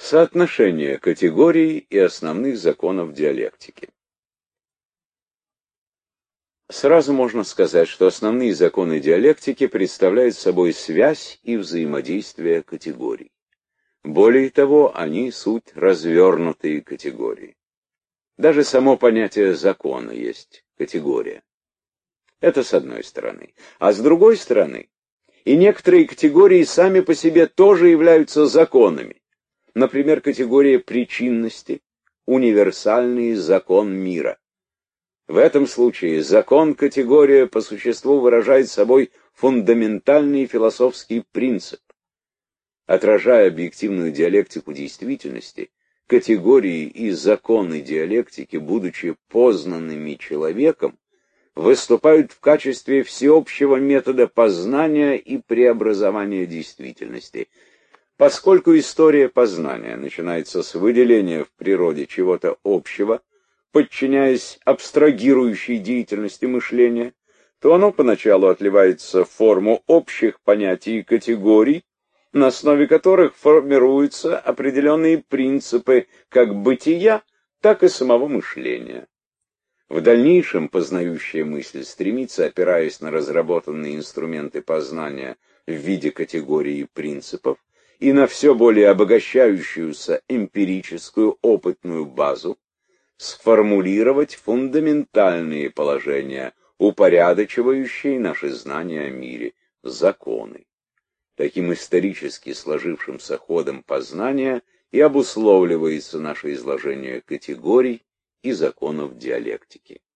Соотношение категорий и основных законов диалектики. Сразу можно сказать, что основные законы диалектики представляют собой связь и взаимодействие категорий. Более того, они суть развернутые категории. Даже само понятие закона есть категория. Это с одной стороны. А с другой стороны, и некоторые категории сами по себе тоже являются законами. Например, категория причинности, универсальный закон мира. В этом случае закон-категория по существу выражает собой фундаментальный философский принцип. Отражая объективную диалектику действительности, категории и законы диалектики, будучи познанными человеком, выступают в качестве всеобщего метода познания и преобразования действительности. Поскольку история познания начинается с выделения в природе чего-то общего, подчиняясь абстрагирующей деятельности мышления, то оно поначалу отливается в форму общих понятий и категорий, на основе которых формируются определенные принципы как бытия, так и самого мышления. В дальнейшем познающая мысль стремится, опираясь на разработанные инструменты познания в виде категорий и принципов, и на все более обогащающуюся эмпирическую опытную базу, сформулировать фундаментальные положения, упорядочивающие наши знания о мире, законы. Таким исторически сложившимся ходом познания и обусловливается наше изложение категорий и законов диалектики.